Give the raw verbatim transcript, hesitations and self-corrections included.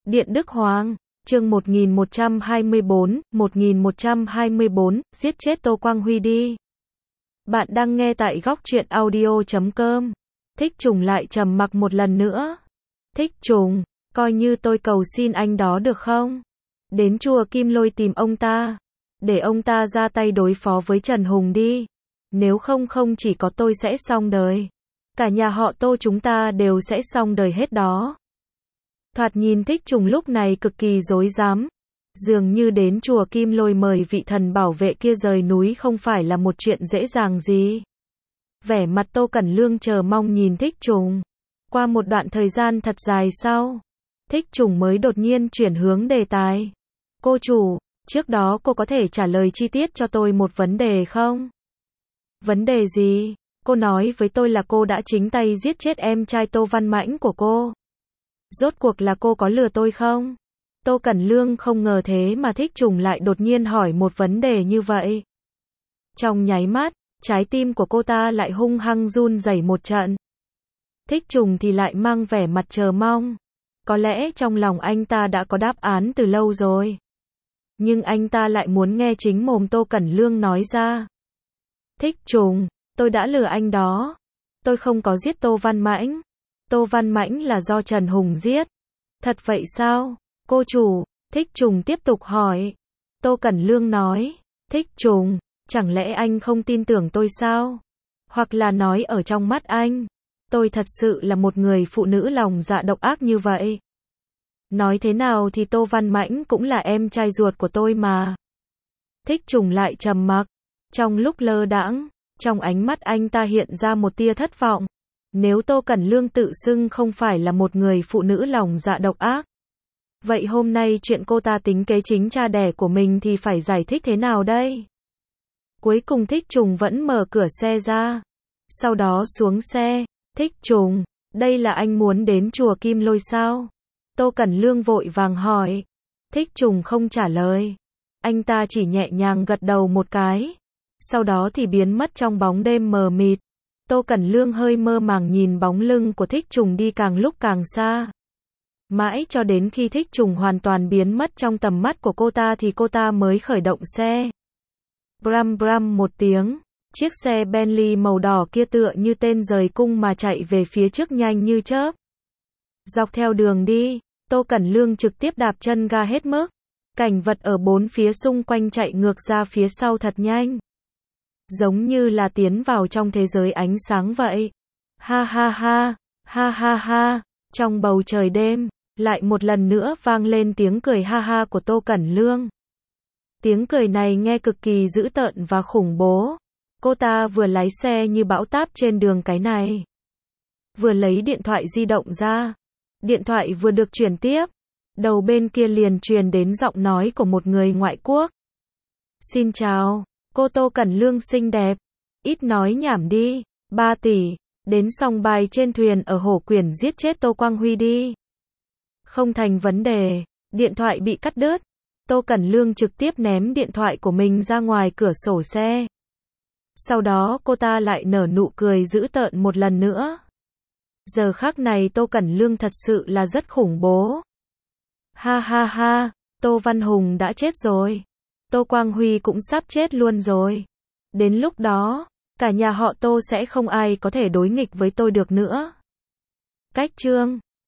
Điện Đức Hoàng, chương một nghìn một trăm hai mươi bốn, một nghìn một trăm hai mươi bốn, giết chết Tô Quang Huy đi. Bạn đang nghe tại góc truyện audio chấm com. Thích Trùng lại trầm mặc một lần nữa. Thích Trùng, coi như tôi cầu xin anh đó được không? Đến chùa Kim Lôi tìm ông ta. Để ông ta ra tay đối phó với Trần Hùng đi. Nếu không không chỉ có tôi sẽ xong đời. Cả nhà họ Tô chúng ta đều sẽ xong đời hết đó. Thoạt nhìn Thích Trùng lúc này cực kỳ rối rắm. Dường như đến chùa Kim Lôi mời vị thần bảo vệ kia rời núi không phải là một chuyện dễ dàng gì. Vẻ mặt Tô Cẩn Lương chờ mong nhìn Thích Trùng. Qua một đoạn thời gian thật dài sau, Thích Trùng mới đột nhiên chuyển hướng đề tài. Cô chủ, trước đó cô có thể trả lời chi tiết cho tôi một vấn đề không? Vấn đề gì? Cô nói với tôi là cô đã chính tay giết chết em trai Tô Văn Mãnh của cô. Rốt cuộc là cô có lừa tôi không? Tô Cẩn Lương không ngờ thế mà Thích Trùng lại đột nhiên hỏi một vấn đề như vậy. Trong nháy mắt, trái tim của cô ta lại hung hăng run rẩy một trận. Thích Trùng thì lại mang vẻ mặt chờ mong. Có lẽ trong lòng anh ta đã có đáp án từ lâu rồi. Nhưng anh ta lại muốn nghe chính mồm Tô Cẩn Lương nói ra. Thích Trùng, tôi đã lừa anh đó. Tôi không có giết Tô Văn Mãnh. Tô Văn Mãnh là do Trần Hùng giết. Thật vậy sao? Cô chủ, Thích Trùng tiếp tục hỏi. Tô Cẩn Lương nói. Thích Trùng, chẳng lẽ anh không tin tưởng tôi sao? Hoặc là nói ở trong mắt anh, tôi thật sự là một người phụ nữ lòng dạ độc ác như vậy. Nói thế nào thì Tô Văn Mãnh cũng là em trai ruột của tôi mà. Thích Trùng lại trầm mặc. Trong lúc lơ đãng, trong ánh mắt anh ta hiện ra một tia thất vọng. Nếu Tô Cẩn Lương tự xưng không phải là một người phụ nữ lòng dạ độc ác, vậy hôm nay chuyện cô ta tính kế chính cha đẻ của mình thì phải giải thích thế nào đây? Cuối cùng Thích Trùng vẫn mở cửa xe ra. Sau đó xuống xe. Thích Trùng, đây là anh muốn đến chùa Kim Lôi sao? Tô Cẩn Lương vội vàng hỏi. Thích Trùng không trả lời. Anh ta chỉ nhẹ nhàng gật đầu một cái. Sau đó thì biến mất trong bóng đêm mờ mịt. Tô Cẩn Lương hơi mơ màng nhìn bóng lưng của Thích Trùng đi càng lúc càng xa. Mãi cho đến khi Thích Trùng hoàn toàn biến mất trong tầm mắt của cô ta thì cô ta mới khởi động xe. Bram bram một tiếng, chiếc xe Bentley màu đỏ kia tựa như tên rời cung mà chạy về phía trước nhanh như chớp. Dọc theo đường đi, Tô Cẩn Lương trực tiếp đạp chân ga hết mức. Cảnh vật ở bốn phía xung quanh chạy ngược ra phía sau thật nhanh. Giống như là tiến vào trong thế giới ánh sáng vậy. Ha ha ha, ha ha ha, trong bầu trời đêm, lại một lần nữa vang lên tiếng cười ha ha của Tô Cẩn Lương. Tiếng cười này nghe cực kỳ dữ tợn và khủng bố. Cô ta vừa lái xe như bão táp trên đường cái này. Vừa lấy điện thoại di động ra. Điện thoại vừa được truyền tiếp. Đầu bên kia liền truyền đến giọng nói của một người ngoại quốc. Xin chào, cô Tô Cẩn Lương xinh đẹp. Ít nói nhảm đi, ba tỷ, đến sòng bài trên thuyền ở Hổ Quyển giết chết Tô Quang Huy đi. Không thành vấn đề, điện thoại bị cắt đứt. Tô Cẩn Lương trực tiếp ném điện thoại của mình ra ngoài cửa sổ xe. Sau đó cô ta lại nở nụ cười dữ tợn một lần nữa. Giờ khắc này Tô Cẩn Lương thật sự là rất khủng bố. Ha ha ha, Tô Văn Hùng đã chết rồi. Tô Quang Huy cũng sắp chết luôn rồi. Đến lúc đó, cả nhà họ Tô sẽ không ai có thể đối nghịch với tôi được nữa. Cách chương